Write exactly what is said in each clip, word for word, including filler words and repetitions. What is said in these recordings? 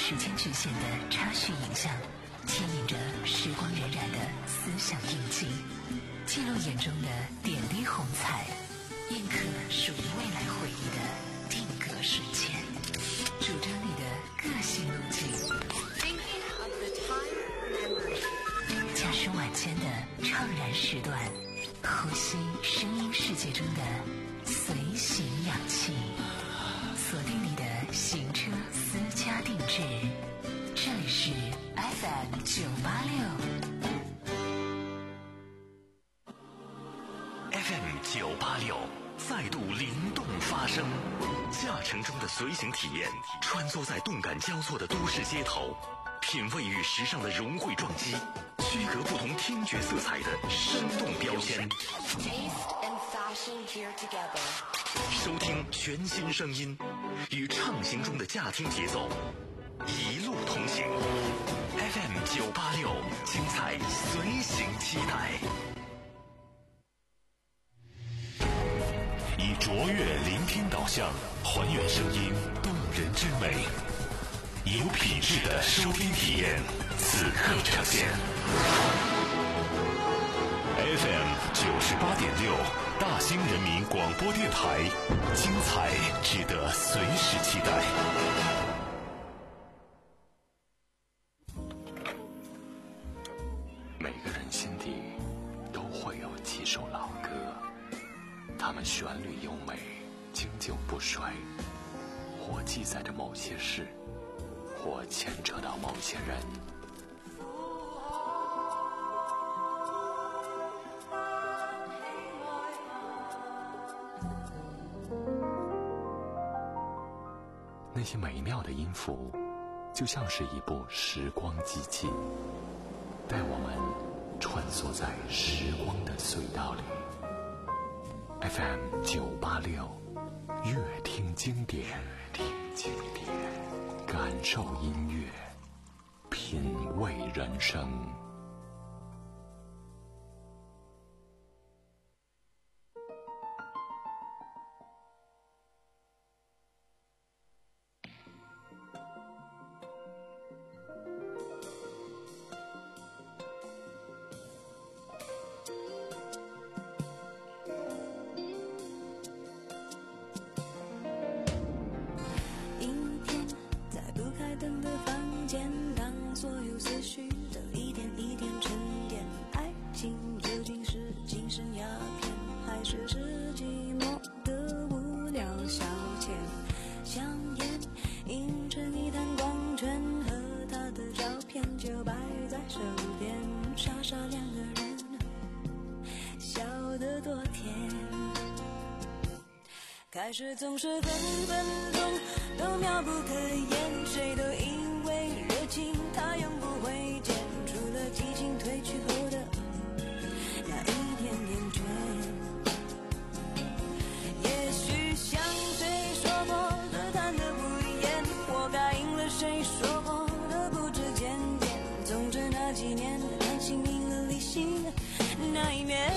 时间局限的插叙影像，牵引着时光荏苒的思想印记，记录眼中的点滴红彩，印刻属于未来回忆的定格瞬间，主张你的个性路径，驾驶晚间的怅然时段，呼吸声音世界中的随行氧气，锁定你的行车私家定制，这里是 F M 九八六 F M 九八六再度灵动发声，驾乘中的随行体验，穿梭在动感交错的都市街头，品味与时尚的融汇撞击，区隔不同听觉色彩的生动标签。收听全新声音，与畅行中的驾听节奏，一路同行。F M 九八六，精彩随行期待。以卓越聆听导向，还原声音动人之美，有品质的收听体验，此刻呈现。F M 九十八点六，大兴人民广播电台，精彩值得随时期待。每个人心底都会有几首老歌，它们旋律优美，经久不衰，或记载着某些事，或牵扯到某些人。那些美妙的音符，就像是一部时光机器，带我们穿梭在时光的隧道里。F M 九八六，乐听经典，听经典，感受音乐，品味人生。 开始总是分分钟都妙不可言，谁都以为热情它永不会减，除了激情褪去后的那一点点倦。也许像谁说过的谈得不一样，活该应了谁说过的不知检点，总之那几年感情赢了理性那一面。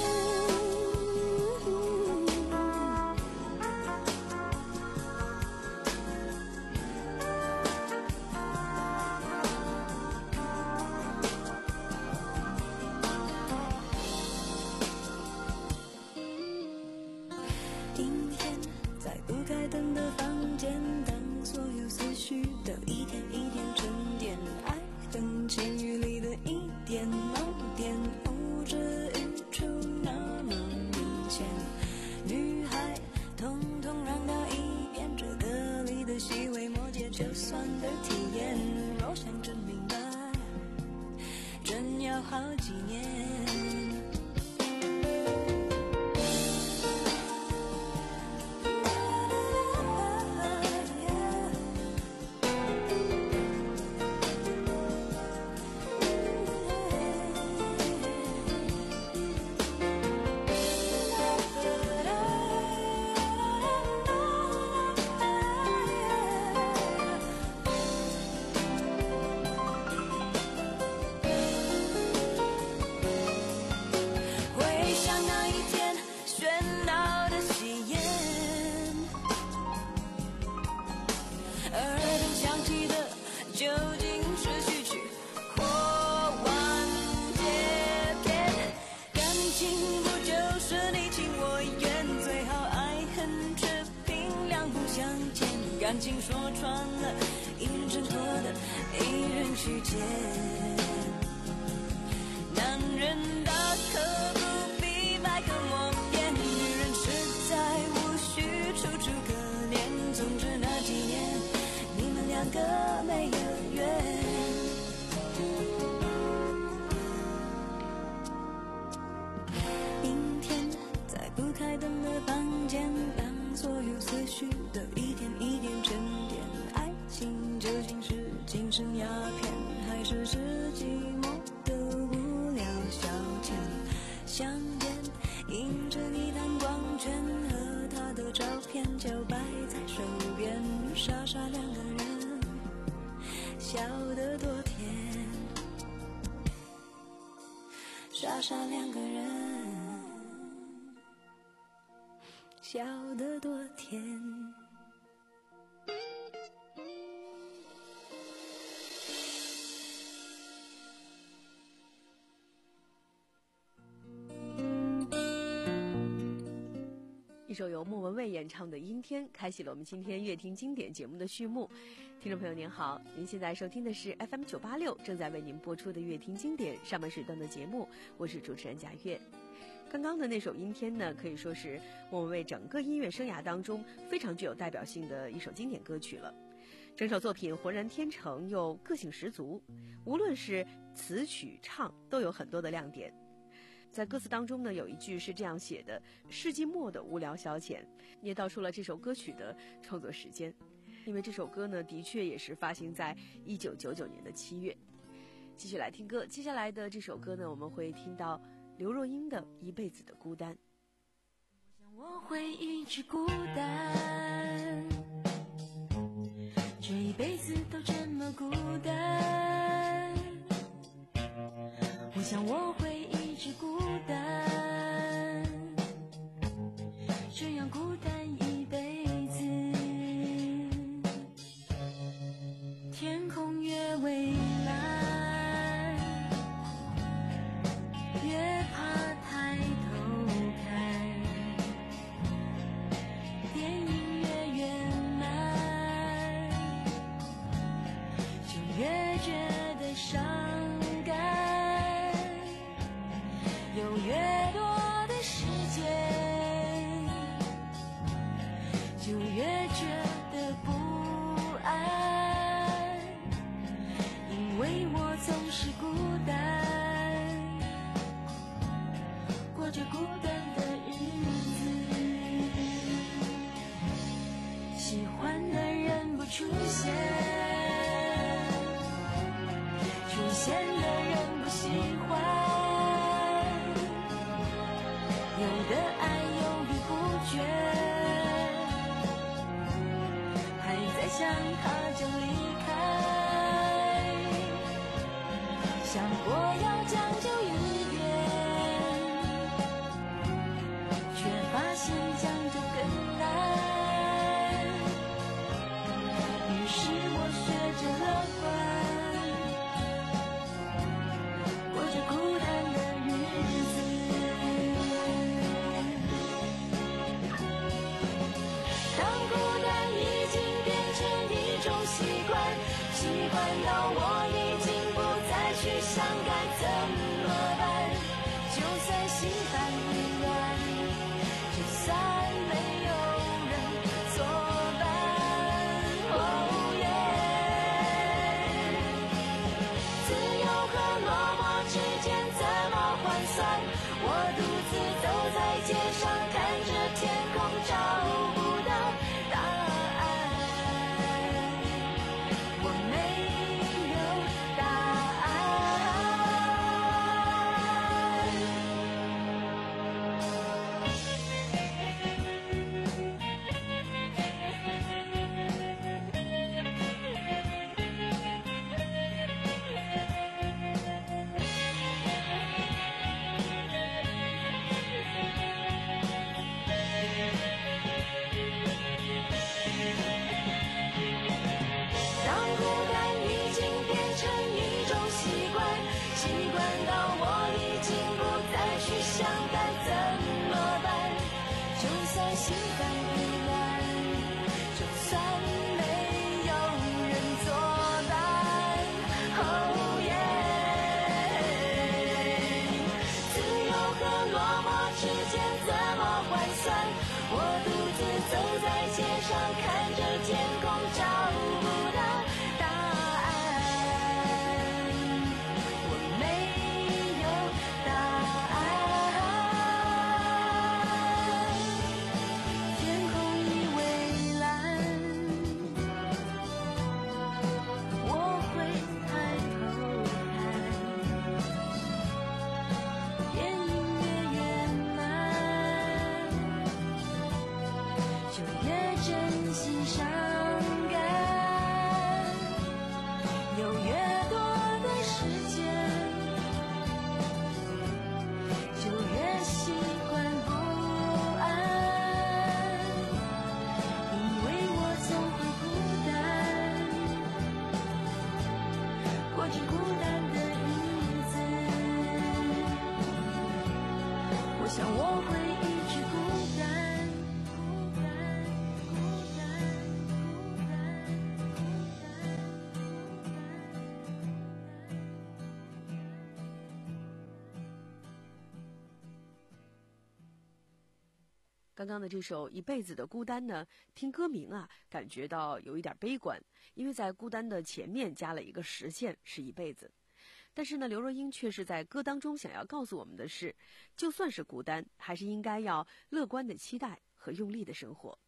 好几年究竟是序曲或完结篇？感情不就是你情我愿，最好爱恨持平，两不相欠。感情说穿了，一人挣脱的，一人去捡。男人大可不必百口莫辩，女人实在无需楚楚可怜。总之那几年，你们两个没有缘。明天在不开灯的房间，让所有思绪都一点一点沉淀。爱情究竟是精神鸦片，还是是寂寞的无聊消遣？相见映着一滩光圈，和他的照片就摆在手边，傻傻两个人笑得多甜，傻傻两个人笑得多甜。 一首由莫文蔚演唱的《阴天》开启了我们今天乐听经典节目的序幕。听众朋友您好，您现在收听的是 F M 九八六正在为您播出的乐听经典上半时段的节目，我是主持人贾月。刚刚的那首《阴天》呢，可以说是莫文蔚整个音乐生涯当中非常具有代表性的一首经典歌曲了。整首作品浑然天成又个性十足，无论是词曲唱都有很多的亮点。在歌词当中呢，有一句是这样写的：世纪末的无聊消遣，也道出了这首歌曲的创作时间。因为这首歌呢，的确也是发行在一九九九年的七月。继续来听歌，接下来的这首歌呢，我们会听到刘若英的《一辈子的孤单》。 我想我会一直孤单，这一辈子都这么孤单。我想我会一直孤单，这样孤单一辈子。天空越蔚蓝，越怕抬头看，电影越圆满，就越觉得伤感。有越多的时间，就越觉得不安，因为我总是孤单，过着孤单的日子。喜欢的人不出现，出现的人不喜欢。有的爱犹豫不决，还在想他就离开，想过要将就一点，却发现将就更难。于是我学着乐观，过着孤单的日子。习惯，习惯到我已经不再去想该怎么办。就算心烦意乱，就算没有人作伴。哦耶！自由和落寞之间怎么换算？我独自走在街上，看着天空，找不到答案。我没有答案。 在心烦意乱，就算没有人作伴。Oh yeah， 自由和落寞之间怎么换算？我独自走在街上，看着天空，找不到答案。我没有答案。天空已蔚蓝，我会抬头看，电影越圆满，就越珍惜伤感。有越多的时间，就越习惯不安，因为我总会孤单，过着孤单的日子。我想我会一直孤单，孤单，孤单，孤单，孤单， 刚刚的这首《一辈子的孤单》呢，听歌名啊，感觉到有一点悲观，因为在孤单的前面加了一个实现，是一辈子。但是呢，刘若英却是在歌当中想要告诉我们的是，就算是孤单，还是应该要乐观的期待和用力的生活。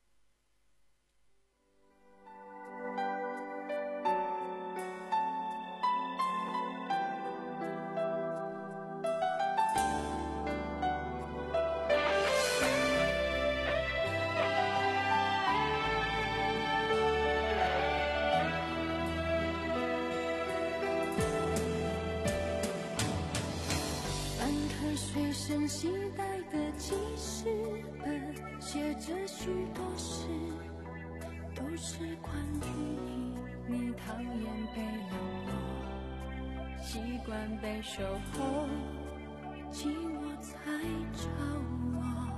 翻开随身携带的记事本，写着许多事，都是关于你。你讨厌被冷落，习惯被守候，寂寞才找我。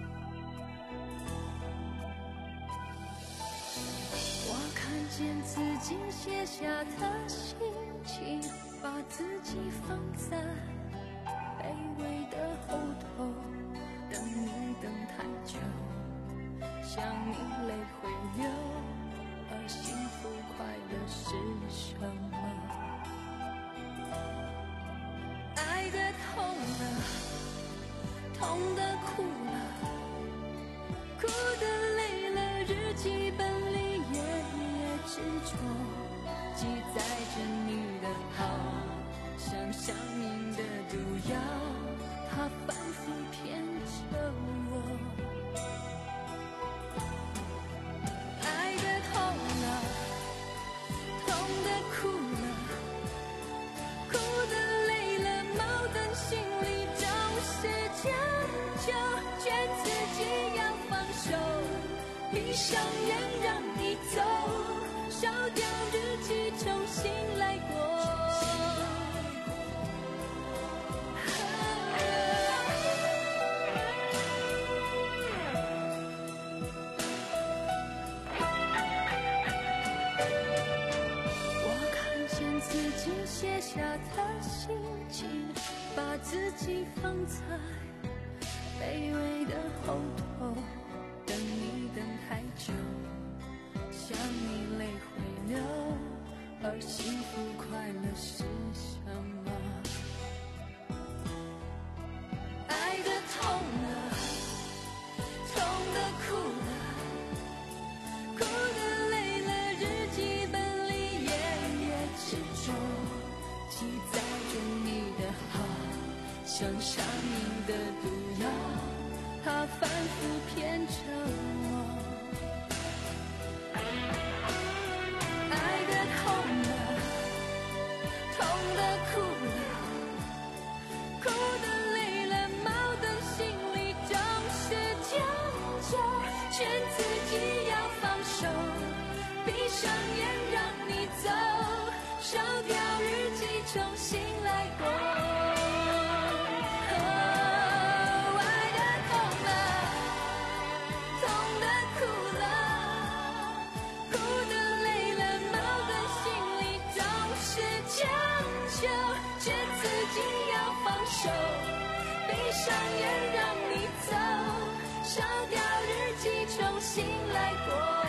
我看见自己写下的心情，把自己放在卑微的后头，等你等太久，想你泪会流，而幸福快乐是什么？爱的痛了，痛的哭了，哭的累了，日记本里页页执着，记载着你的好，像上瘾的毒药，它反复骗着我。爱的痛了，痛的哭了，哭的累了，矛盾心里总是将就，劝自己要放手，闭上眼让你走，烧掉日记重新来过。写下的心情，把自己放在卑微的后头，等你等太久，想你泪会流，而幸福快乐是什么？爱的痛了，痛的哭了，哭的累了，日记本里页页执着，记载着你的好，像上瘾的毒药，它反复骗着我。爱的痛了，痛的哭了，哭的累了，矛盾心里总是将就，劝自己要放手，闭上眼让你走，烧掉日记重新来过。哦，爱的痛了， 己重新来过。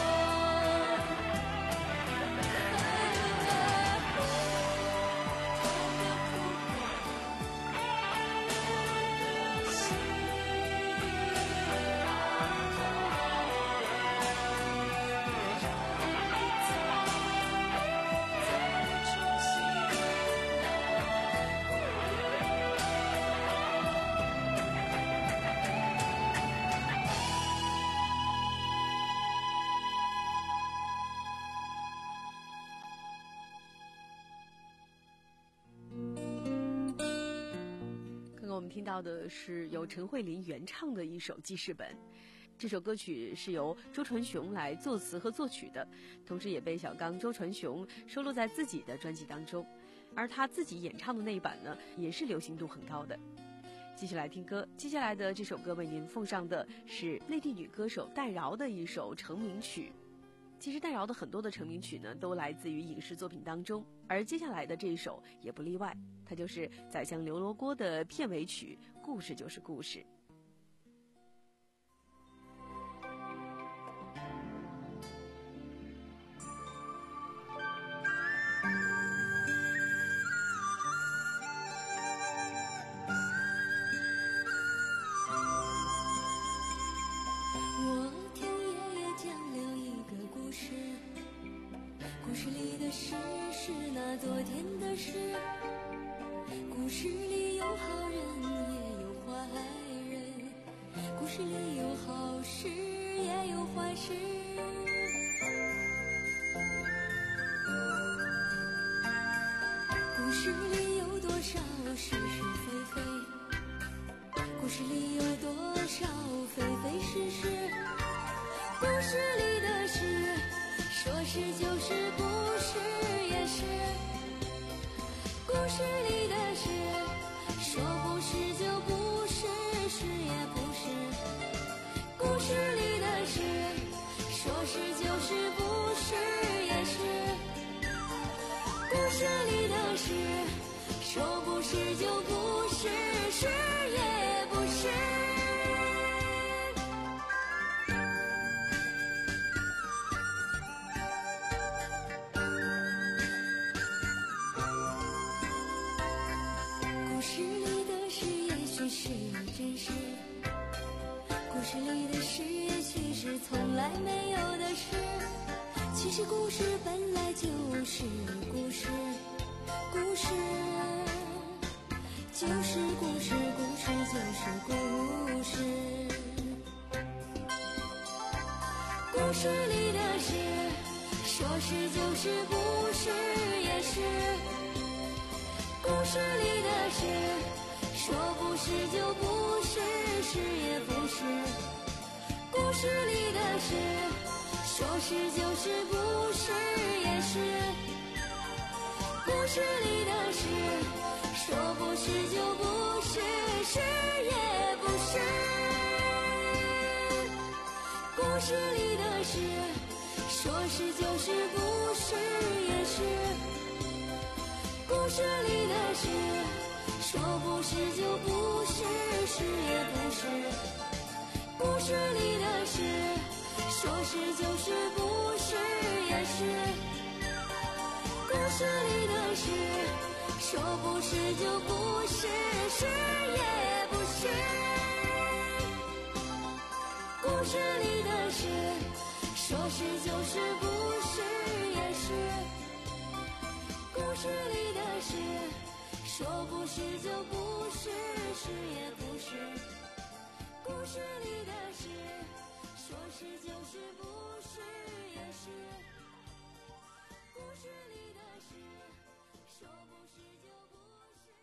我们听到的是由陈慧琳原唱的一首记事本，这首歌曲是由周传雄来作词和作曲的，同时也被小刚周传雄收录在自己的专辑当中，而他自己演唱的那一版呢，也是流行度很高的。继续来听歌，接下来的这首歌为您奉上的是内地女歌手戴娆的一首成名曲。其实戴娆的很多的成名曲呢，都来自于影视作品当中，而接下来的这一首也不例外，它就是《宰相刘罗锅》的片尾曲《故事就是故事》。 故事里的事是那昨天的事，故事里有好人也有坏人，故事里有好事也有坏事。故事里有多少是是非非，故事里有多少非非是是，故事里的事说是就是，不是也是，故事里的事说不是就不是，是也不是，故事里的事说是就是，不是也是，故事里的事说不是就不是，是也不是。故事里的事也许是从来没有的事，其实故事本来就是故事，故事就是故事，故事就是故事。故事里的事说是就是，不是也是，故事里的事说不是就不是，是也不是，故事里的事说是就是，不是也是，故事里的事说不是就不是，是也不是，故事里的事说是就是，不是也是，故事里的事说不是就不是，是也不是，故事里的事说是就是，不是也是，故事里的事说不是就不是，是也不是，故事里的事说是就是，不是也是，故事里的事说不是就不是，是也不是，故事里的事说是就是，不是也是，故事里的事说不是就不是，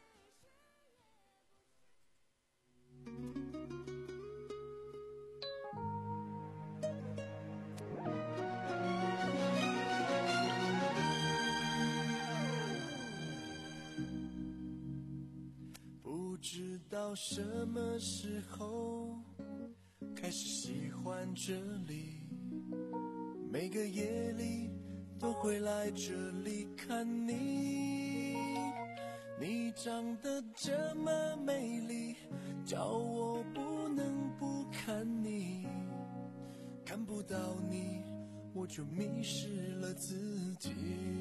不知道什么时候开始喜欢这里，每个夜里都会来这里看你，你长得这么美丽，叫我不能不看你， 看不到你，我就迷失了自己。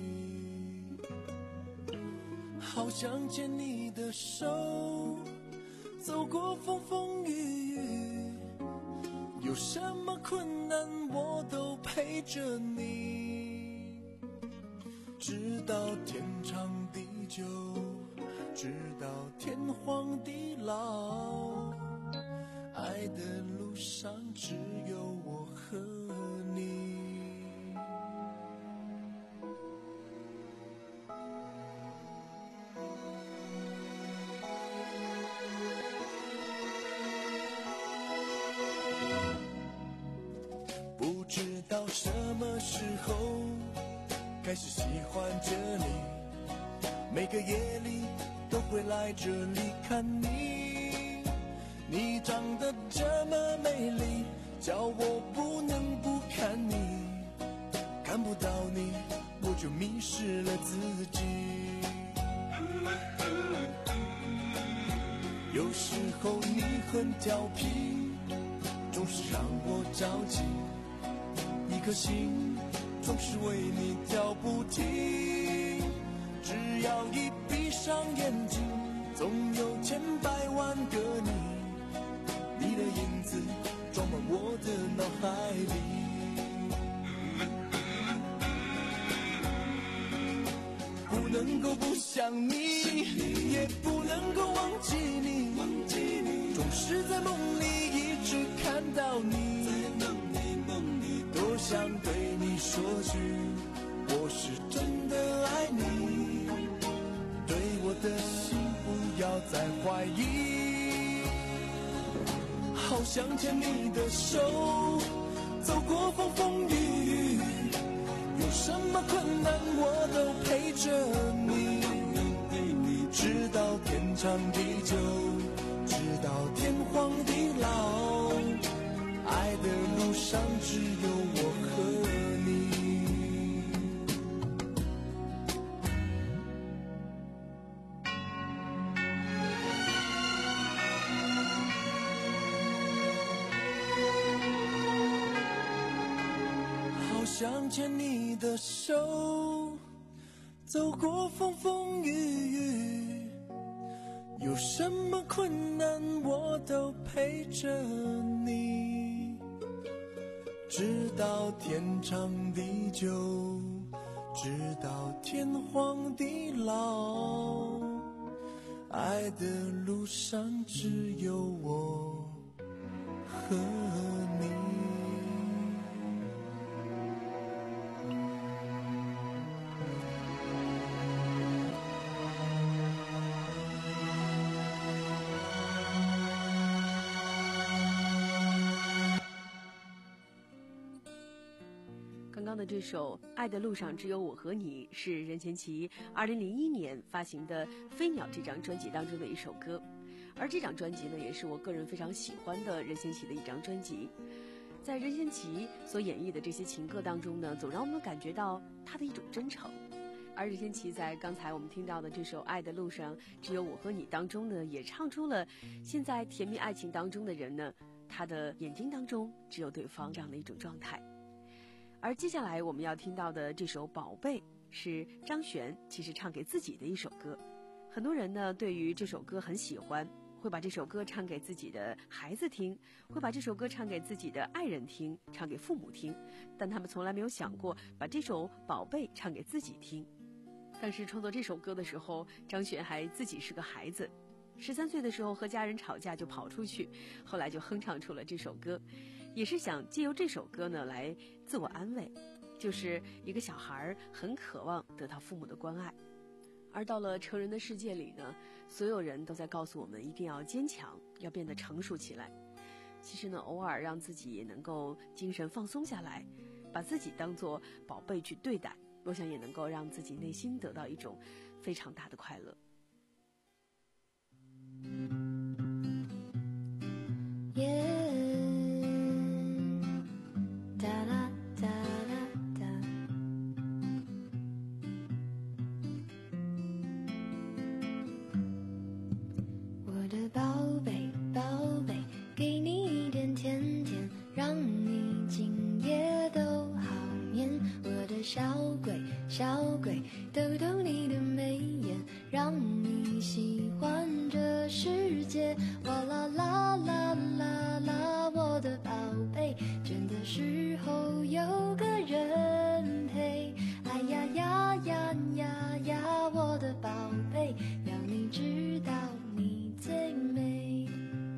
好想牵你的手，走过风风雨雨，有什么困难我都陪着你，直到天长地久，直到天荒地老，爱的路上只有我和你。不知道什么时候开始喜欢着你，每个夜里都会来这里看你，你长得这么美丽，叫我不能不看你，看不到你我就迷失了自己。有时候你很调皮，总是让我着急，一颗心总是为你跳不停，只要一闭上眼睛，总有千百万个你，你的影子装满我的脑海里。不能够不想你，也不能够忘记你，总是在梦里一直看到你，多想对你说句我是真的爱你，对我的心不要再怀疑。好想牵你的手，走过风风雨雨，有什么困难我都陪着你，直到天长地久，直到天荒地老，爱的路上只有我和你。好想牵你的手，走过风风雨雨，有什么困难我都陪着你，直到天长地久，直到天荒地老，爱的路上只有我和你。 刚刚的这首《爱的路上只有我和你》是任贤齐二零零一年发行的《飞鸟》这张专辑当中的一首歌，而这张专辑呢，也是我个人非常喜欢的任贤齐的一张专辑。在任贤齐所演绎的这些情歌当中呢，总让我们感觉到他的一种真诚。而任贤齐在刚才我们听到的这首《爱的路上只有我和你》当中呢，也唱出了现在甜蜜爱情当中的人呢，他的眼睛当中只有对方这样的一种状态。而接下来我们要听到的这首《宝贝》是张悬其实唱给自己的一首歌。很多人呢对于这首歌很喜欢，会把这首歌唱给自己的孩子听，会把这首歌唱给自己的爱人听，唱给父母听，但他们从来没有想过把这首《宝贝》唱给自己听。当时创作这首歌的时候，张悬还自己是个孩子，十三岁的时候和家人吵架就跑出去，后来就哼唱出了这首歌，也是想借由这首歌呢来自我安慰，就是一个小孩很渴望得到父母的关爱。而到了成人的世界里呢，所有人都在告诉我们一定要坚强，要变得成熟起来。其实呢，偶尔让自己也能够精神放松下来，把自己当作宝贝去对待，我想也能够让自己内心得到一种非常大的快乐。 我的宝贝宝贝，给你一点甜甜，让你紧小鬼，逗逗你的眉眼，让你喜欢这世界。哇啦啦啦啦啦，我的宝贝，倦的时候有个人陪。哎呀呀呀呀呀，我的宝贝，要你知道你最美。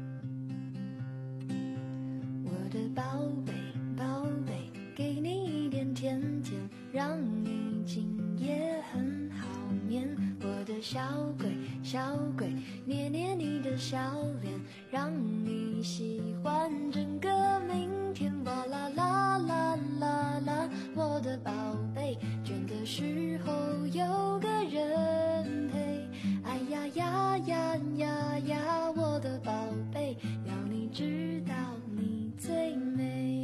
我的宝贝宝贝，给你一点甜甜，让你今夜很好眠。我的小鬼小鬼，捏捏你的小脸，让你喜欢整个明天。哇啦啦啦啦啦，我的宝贝，倦的时候有个人陪。哎呀呀呀呀呀，我的宝贝，要你知道你最美。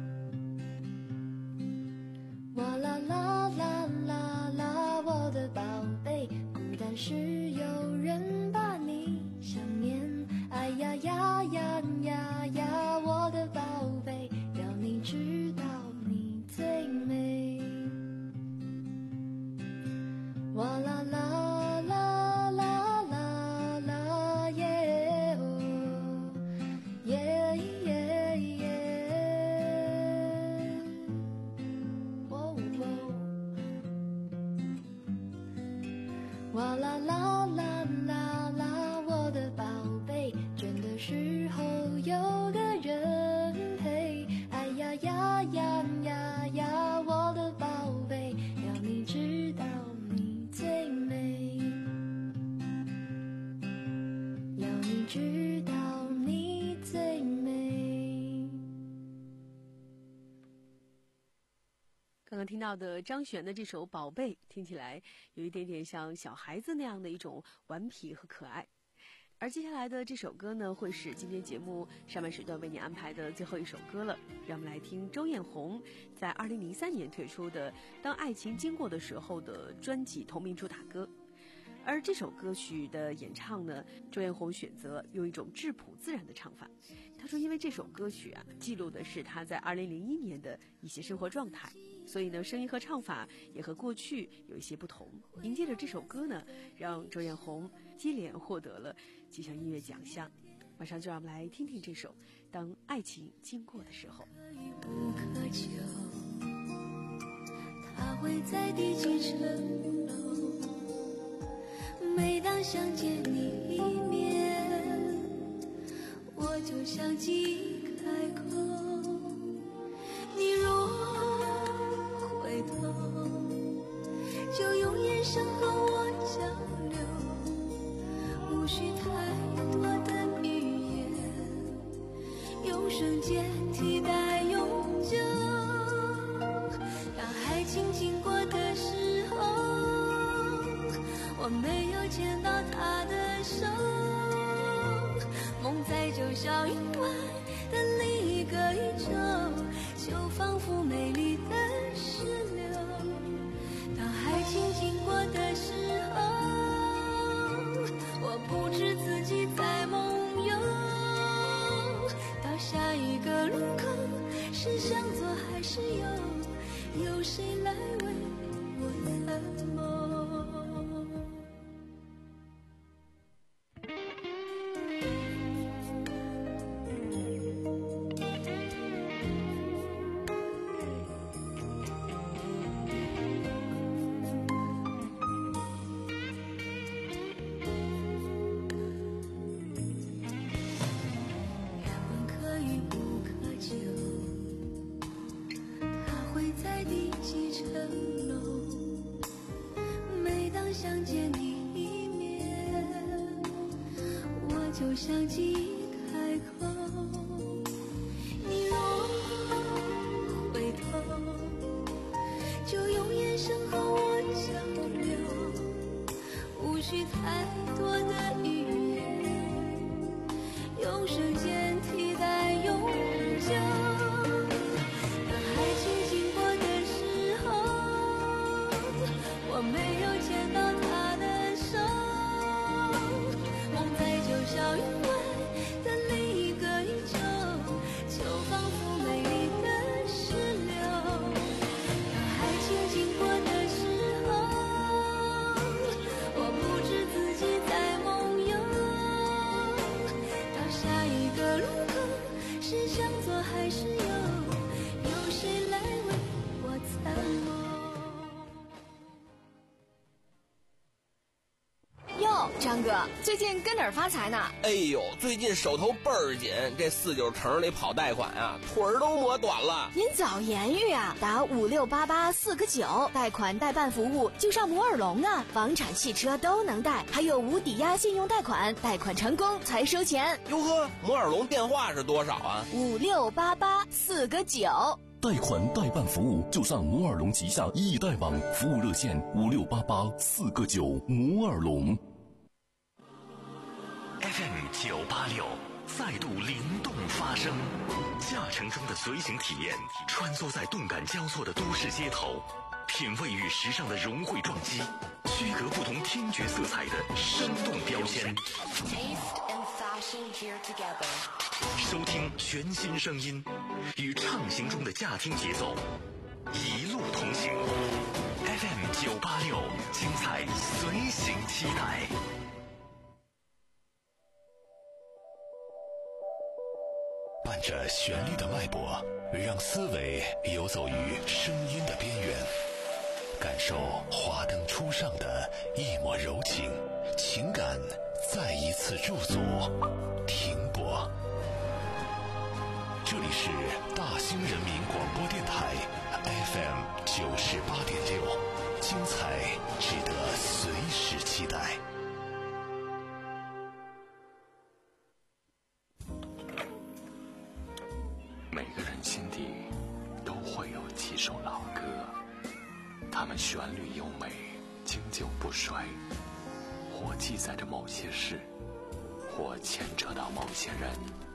哇啦啦啦啦啦，我的宝贝，孤单时有人把你想念。哎呀呀呀呀呀，我的宝贝，要你知道你最美。哇啦啦啦啦啦啦耶哦耶耶耶，哦哦，哇啦啦啦啦啦，我的宝贝，倦的时候有个人陪。哎呀呀呀呀呀，我的宝贝，要你知道你最美，要你知道你最美。 刚刚听到的张悬的这首《宝贝》，听起来有一点点像小孩子那样的一种顽皮和可爱。而接下来的这首歌呢，会是今天节目上半时段为你安排的最后一首歌了。让我们来听周艳红在二零零三年推出的《当爱情经过的时候》的专辑同名主打歌。而这首歌曲的演唱呢，周艳红选择用一种质朴自然的唱法。她说，因为这首歌曲啊，记录的是她在二零零一年的一些生活状态，所以呢，声音和唱法也和过去有一些不同。迎接着这首歌呢，让周艳红接连获得了几项音乐奖项。马上就让我们来听听这首《当爱情经过的时候》。 不可求，他会在第几层楼？每当想见你一面，我就想寄开口。你若回头，就用眼神和我交流，无需太多的语言，用瞬间替代永久。当爱情经过的时候，我没有牵到他的手，梦在九霄云外的另一个宇宙，就仿佛美丽的石榴。当爱情经过的时候，我不知自己在梦游。到下一个路口，是向左还是右？有谁来为我参谋？就像寄开口，你若回头，就用眼神和我交流，无需太多的语言，用瞬间替代永久。当爱情经过的时候，我没有牵到他的手，梦在九霄云外哟，张哥，最近跟哪儿发财呢？ 哎呦，最近手头倍儿紧，这四九城里跑贷款啊，腿儿都磨短了。 您早言语啊，打五六八八四个九，贷款代办服务就上摩尔龙啊，房产、汽车都能贷，还有无抵押信用贷款，贷款成功才收钱。 哟呵，摩尔龙电话是多少啊？ 五六八八四个九。 贷款代办服务就上摩尔龙旗下易贷网，服务热线五六八八四个九。摩尔龙 F M 九八六再度灵动发声，驾乘中的随行体验，穿梭在动感交错的都市街头，品味与时尚的融汇撞击，区隔不同听觉色彩的生动标签。收听全新声音，与畅行中的驾听节奏，一路同行。F M 九八六，精彩随行期待。伴着旋律的脉搏，让思维游走于声音的边缘，感受华灯初上的一抹柔情，情感再一次驻足停泊。这里是大兴人民广播电台 F M 九十八点六，精彩值得随时期待。 每个人心底都会有几首老歌，它们旋律优美，经久不衰，或记载着某些事，或牵扯到某些人。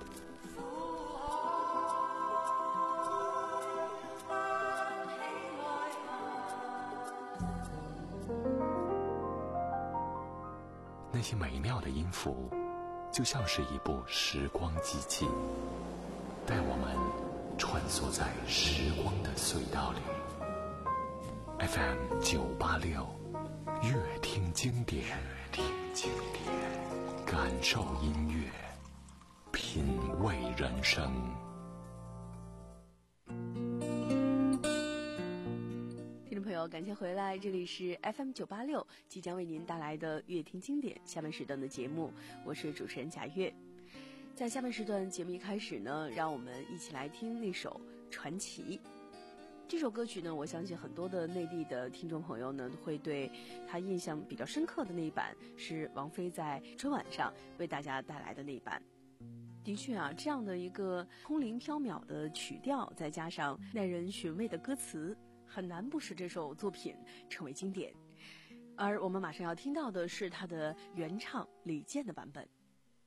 那些美妙的音符，就像是一部时光机器，带我们穿梭在时光的隧道里。F M 九八六，乐听经典，乐听经典，感受音乐，品味人生。 听众朋友，感谢回来，这里是 F M 九八六，即将为您带来的乐听经典下半时段的节目，我是主持人贾月。在下半时段节目一开始呢，让我们一起来听那首《传奇》。这首歌曲呢，我相信很多的内地的听众朋友呢，会对他印象比较深刻的那一版是王菲在春晚上为大家带来的那一版。的确啊，这样的一个空灵缥缈的曲调，再加上耐人寻味的歌词，很难不使这首作品成为经典。而我们马上要听到的是他的原唱李健的版本。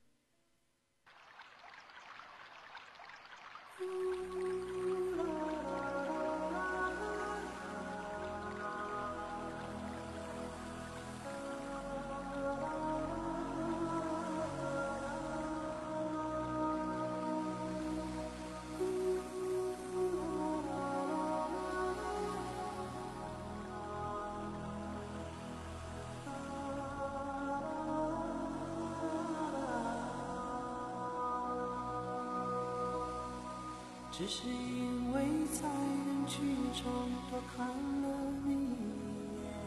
只是因为在人群中多看了你一眼，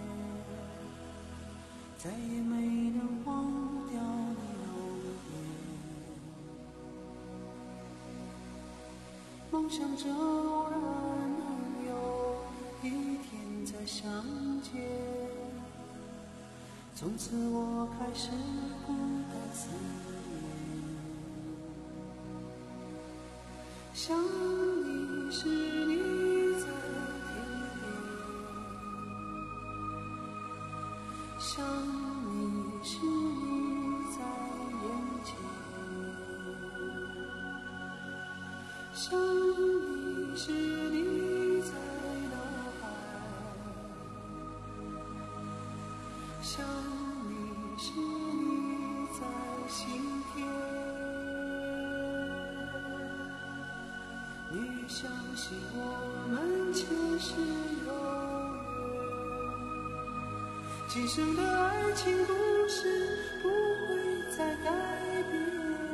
再也没能忘掉你容颜。梦想着偶然能有一天再相见，从此我开始孤单思念。想你是你在天边，想你是你在眼前，想你是你在脑海，想你是你在心田。你相信我们前世有缘，今生的爱情故事不会再改变。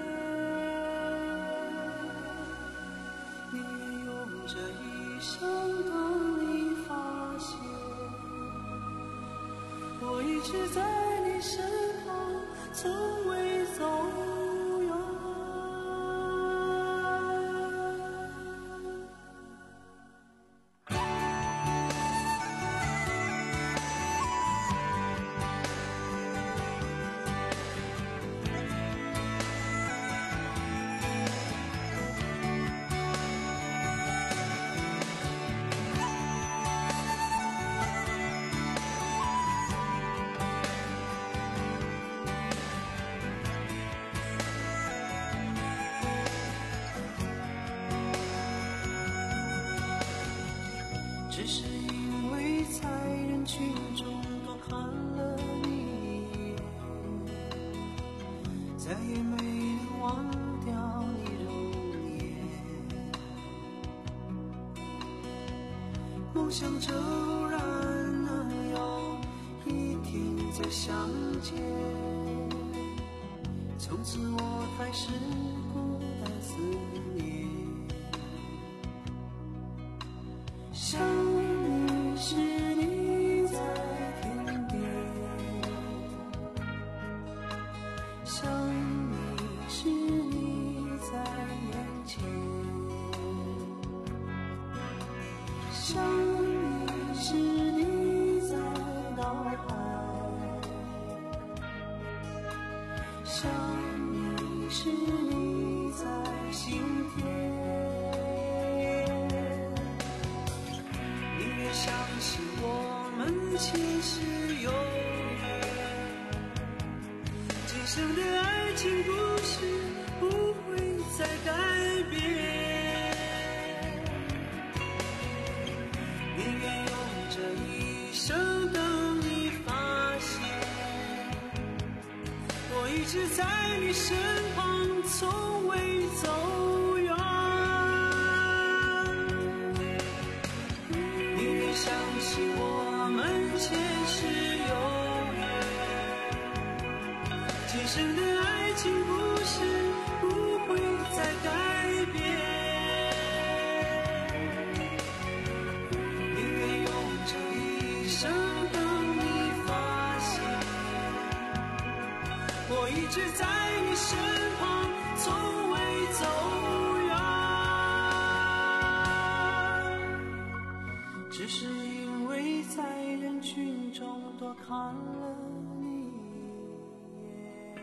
你用这一生等你发现，我一直在你身旁。 从未走远。只是因为在人群中多看了你一眼，再也没能忘掉你容颜。梦想骤然能有一天再相见，从此我开始孤单思念。想你时你在天边，想你时你在眼前，想你时你在脑海，想你时你在心田。相信我们前世有缘，今生的爱情故事不会再改变。宁愿用这一生等你发现，我一直在你身旁，从未走远。相信我们前世有缘，今生的爱情故事不会再改变。宁愿用这一生等你发现，我一直在你身旁，从未走远。只是因为在人群中多看了你一眼。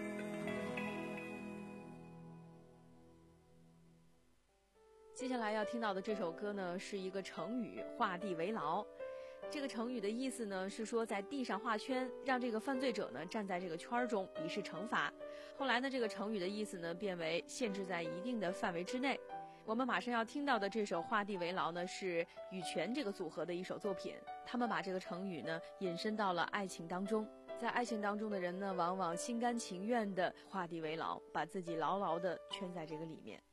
接下来要听到的这首歌呢，是一个成语“画地为牢”。这个成语的意思呢，是说在地上画圈，让这个犯罪者呢站在这个圈中，以示惩罚。后来呢，这个成语的意思呢，变为限制在一定的范围之内。我们马上要听到的这首《画地为牢》呢，是羽泉这个组合的一首作品。他们把这个成语呢引申到了爱情当中。在爱情当中的人呢，往往心甘情愿地画地为牢，把自己牢牢地圈在这个里面。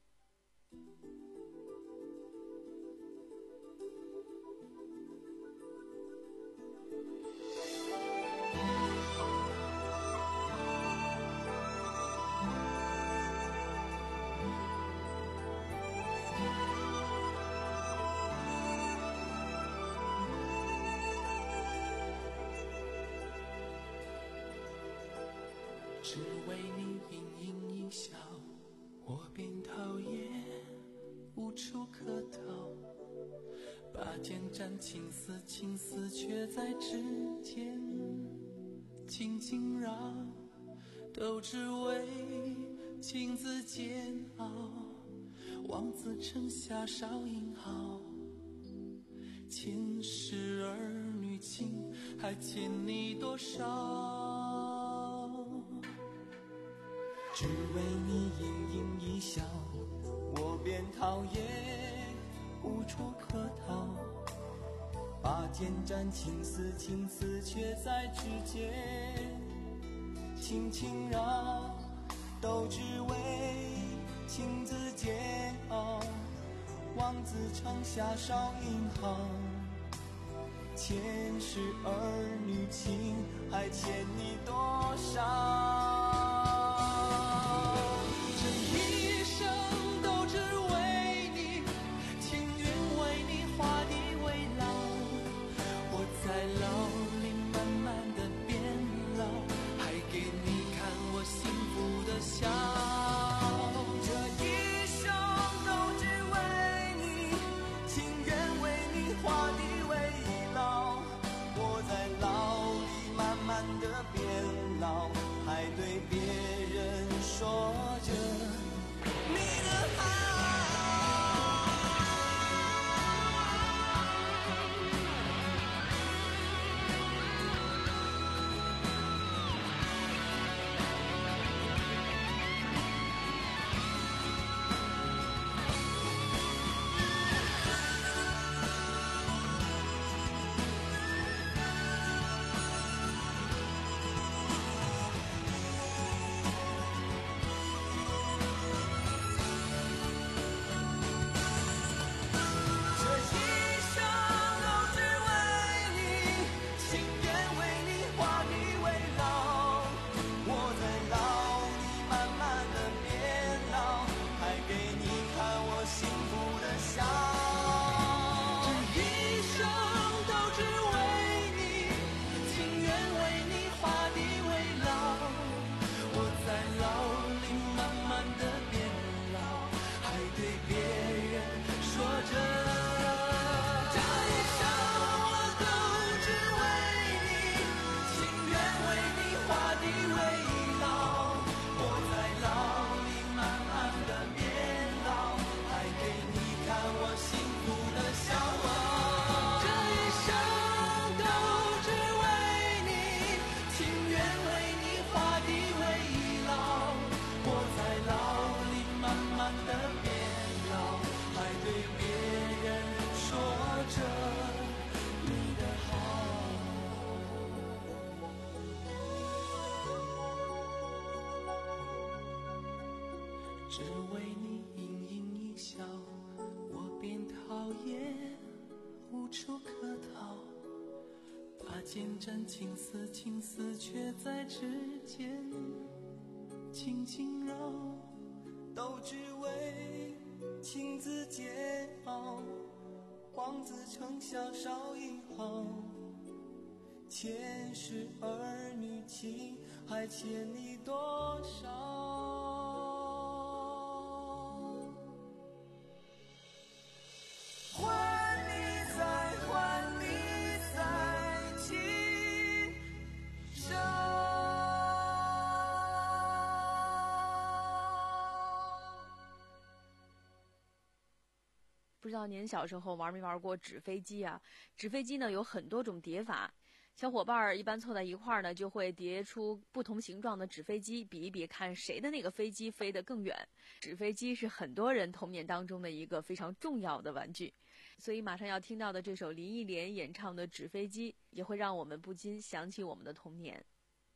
只为你盈盈一笑，我便讨厌，无处可逃。拔剑斩情丝，情丝却在指尖轻轻绕，都只为情字煎熬。望子成霞少英豪，前世儿女情还欠你多少？只为你盈盈一笑，我便讨厌，无处可逃。拔剑斩情丝，情丝却在指尖轻轻绕，都只为情字煎熬。望子成霞少英豪，前世儿女情还欠你多少？ 只为你盈盈一笑，我便讨厌，无处可逃。把剑斩青丝，青丝却在指尖轻轻绕，都只为情字煎熬。望子成笑少一行，前世儿女情还欠你多少？还你再还你再情深。 不知道您小时候玩没玩过纸飞机啊？纸飞机呢有很多种叠法，小伙伴儿一般凑在一块儿呢，就会叠出不同形状的纸飞机，比一比看谁的那个飞机飞得更远。纸飞机是很多人童年当中的一个非常重要的玩具，所以马上要听到的这首林忆莲演唱的《纸飞机》，也会让我们不禁想起我们的童年。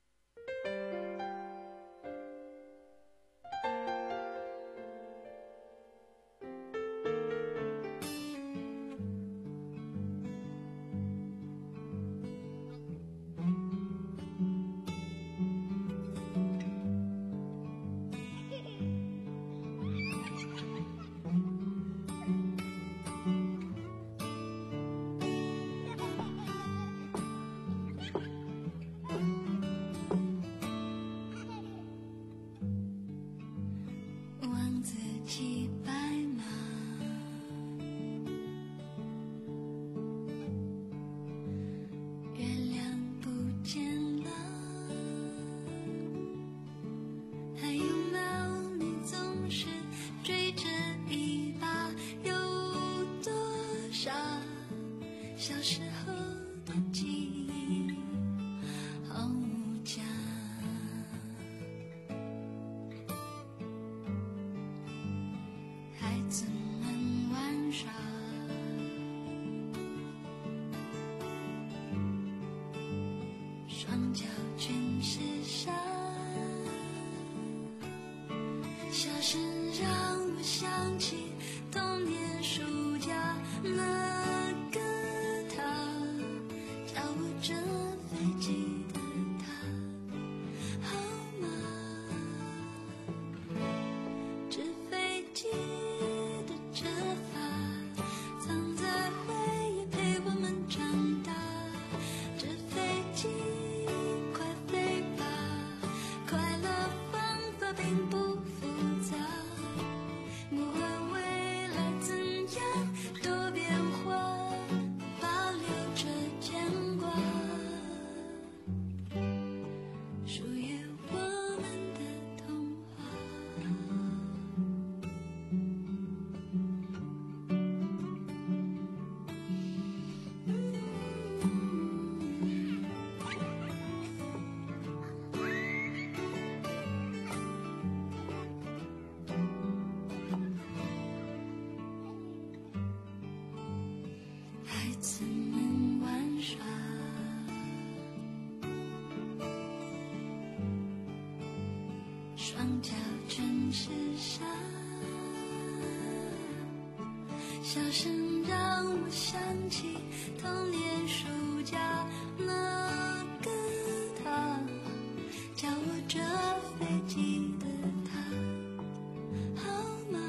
双脚全是沙，笑声让我想起童年暑假那个他，教我折飞机的他，好吗？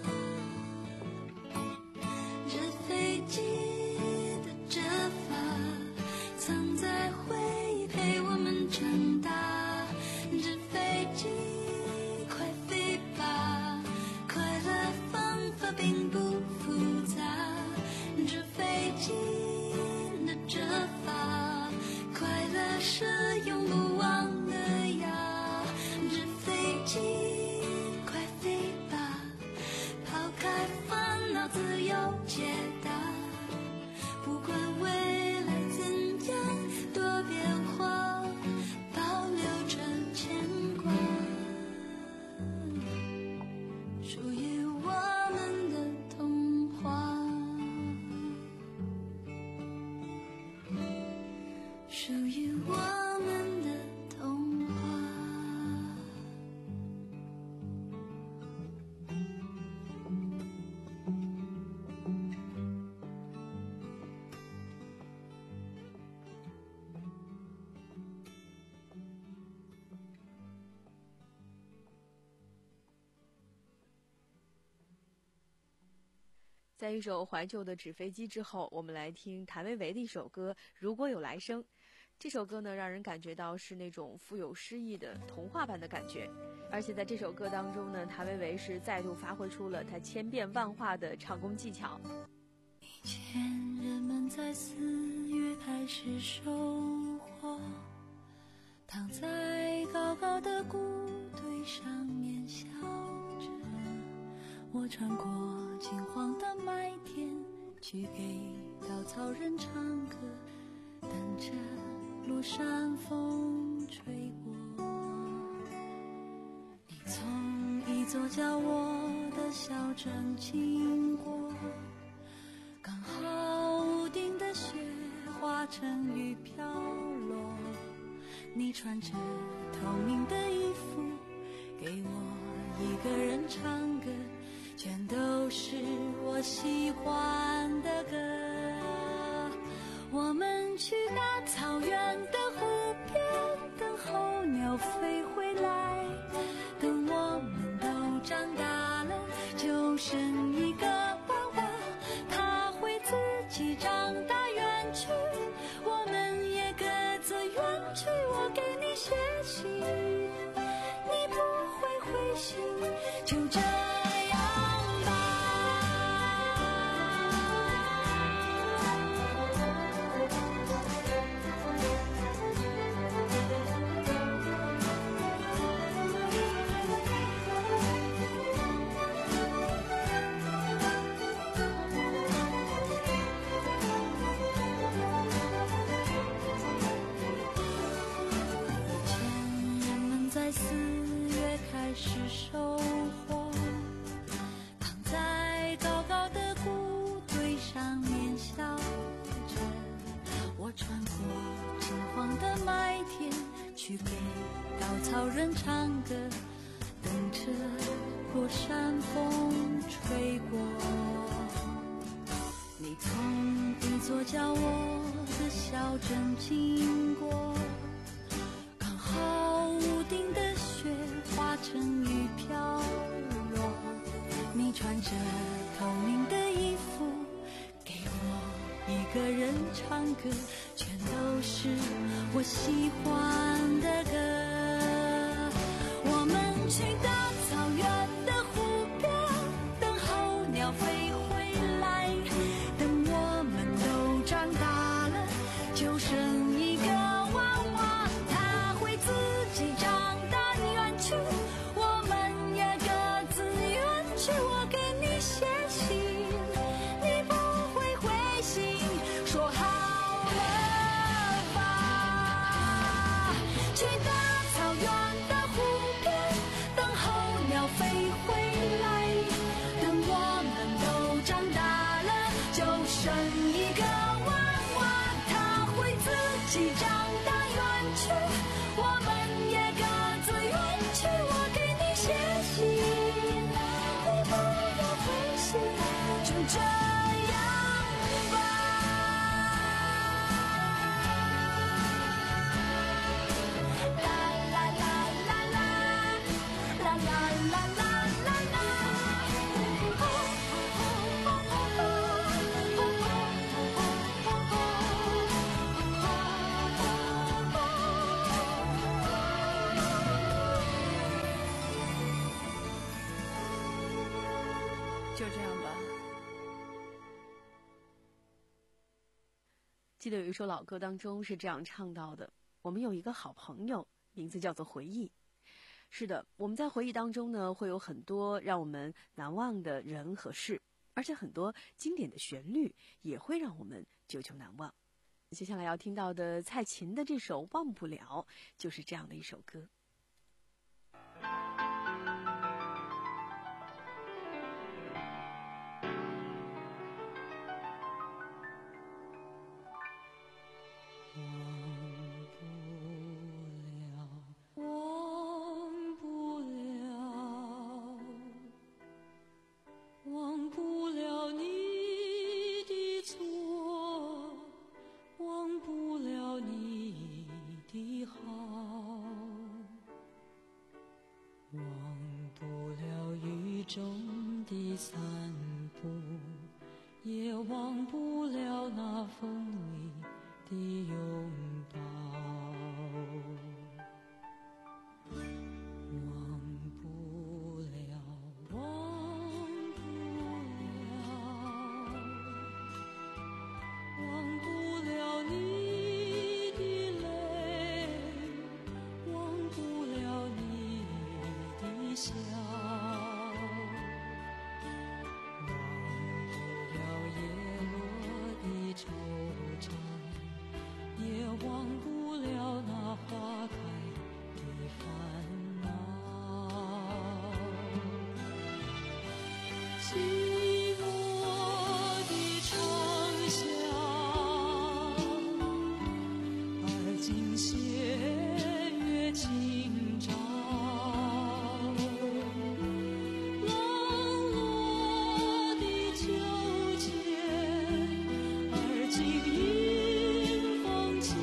折飞机的折法，藏在回忆陪我们长大，纸飞机快飞吧，快乐方法并不复杂，纸飞机的折法，快乐是永不忘的呀，纸飞机快飞吧，抛开烦恼自由解答，不管未来怎样多变化，保留着牵挂，属于我们的童话，属于我们的童话。 在一首怀旧的纸飞机之后，我们来听谭维维的一首歌《如果有来生》。这首歌呢，让人感觉到是那种富有诗意的童话般的感觉。而且在这首歌当中呢，谭维维是再度发挥出了他千变万化的唱功技巧。 以前人们在四月开始收获，躺在高高的谷堆上面笑着，我穿过金黄的麦田，去给稻草人唱歌，等着落山风吹过。你从一座叫我的小镇经过，刚好屋顶的雪化成雨飘落，你穿着透明的衣服给我一个人唱歌，全都是我喜欢的歌。我们去大草原的湖边，等候鸟飞回来，等我们都长大了，就剩一个娃娃，他会自己长大远去，我们也各自远去。我给你写信，你不会回信，就这样是收获，躺在高高的谷堆上面笑着，我穿过金黄的麦田，去给稻草人唱歌，等着落山风吹过。你从一座叫我的小镇经过，刚好屋顶的雪化成雨飘落，你穿着透明的衣服给我一个人唱歌，全都是我喜欢的歌。我们去大草原的湖边，等候鸟飞回来，等我们都长大了，就剩一个娃娃，他会自己长大远去，我们也各自远去。我给你写信，你不会回信，说好了吧。去大草原的湖边，等候鸟飞回来，等我们都长大了，就剩一个娃娃，他会自己长大远去，我们也各自远去。我给你写信，你不要回信，就这样吧。啦啦啦啦啦，啦啦啦啦啦啦。 就这样吧。记得有一首老歌当中是这样唱到的：我们有一个好朋友，名字叫做回忆。是的，我们在回忆当中呢，会有很多让我们难忘的人和事，而且很多经典的旋律也会让我们久久难忘。接下来要听到的蔡琴的这首《忘不了》，就是这样的一首歌。 忘不了，忘不了你的错，忘不了你的好，忘不了雨中的散步， 忘不了那风里的拥抱，忘不了，忘不了，忘不了你的泪，忘不了你的笑。忘不了那花开的烦恼，寂寞的长巷，而今斜月清照，冷落的秋千，而今迎风起。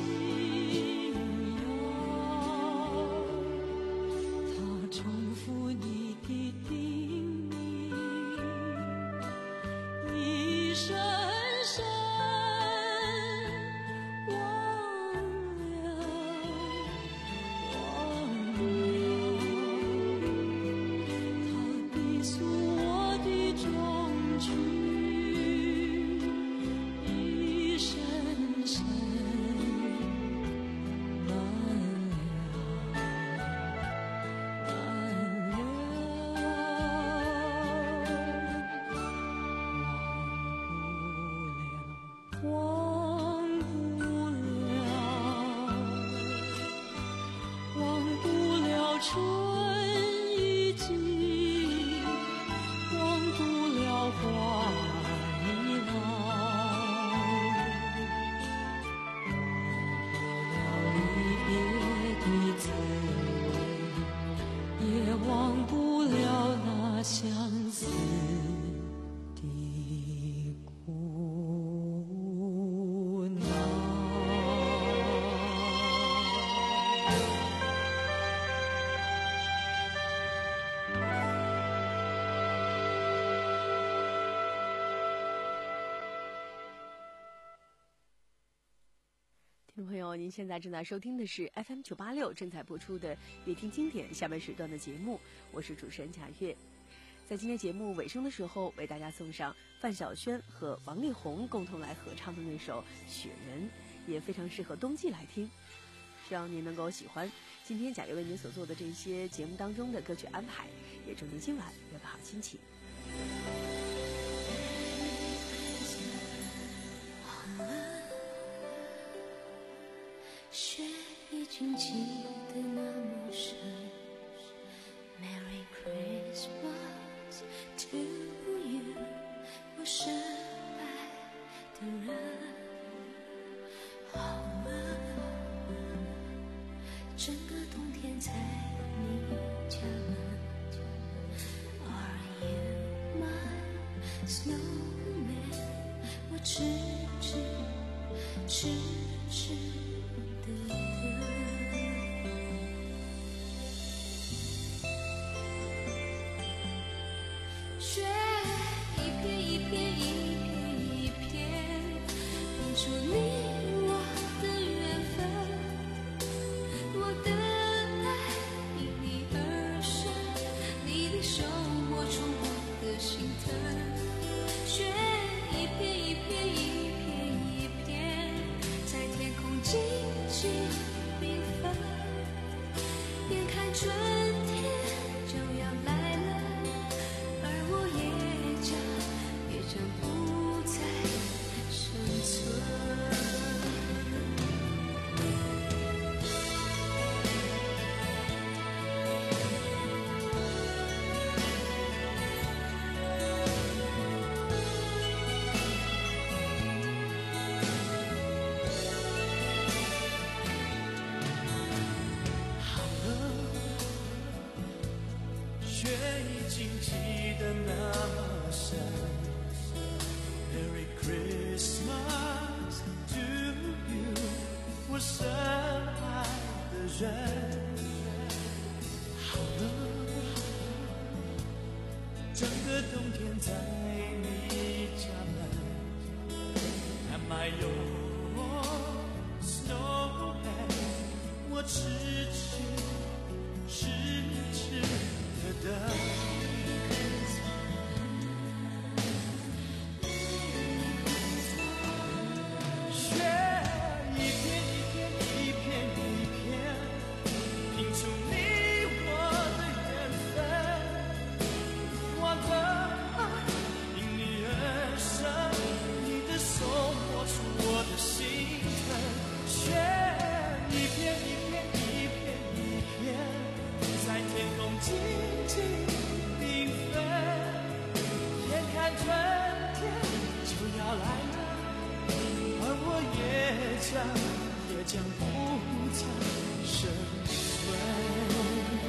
听众朋友，您现在正在收听的是 F M 九八六正在播出的《乐听经典》下半时段的节目，我是主持人贾月。在今天节目尾声的时候，为大家送上范晓萱和王力宏共同来合唱的那首《雪人》，也非常适合冬季来听。希望您能够喜欢今天贾月为您所做的这些节目当中的歌曲安排，也祝您今晚有个好心情。 雪已经积得那么深 Merry Christmas to you 我深爱的人好了整个冬天在你家门 Are you my snowman 我痴痴痴痴雪一片一片一片一片拼出你我的缘分我的爱因你而生你的手摸出我的心疼雪一片一片一片一片在天空静静缤纷眼看春天就要来了而我也将也将不再生存 Merry Christmas to you 我深爱的人好了整个冬天在你家门还有我 snowman， 我痴痴痴痴的等。雪一片一片一片一片，拼出你我的缘分。我的爱因你而生，你的手摸出我的心疼。雪一片一片一片一片，在天空静静缤纷。眼看春天就要来了，而我也将也将不再生存。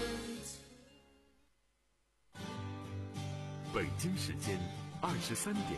北京时间二十三点。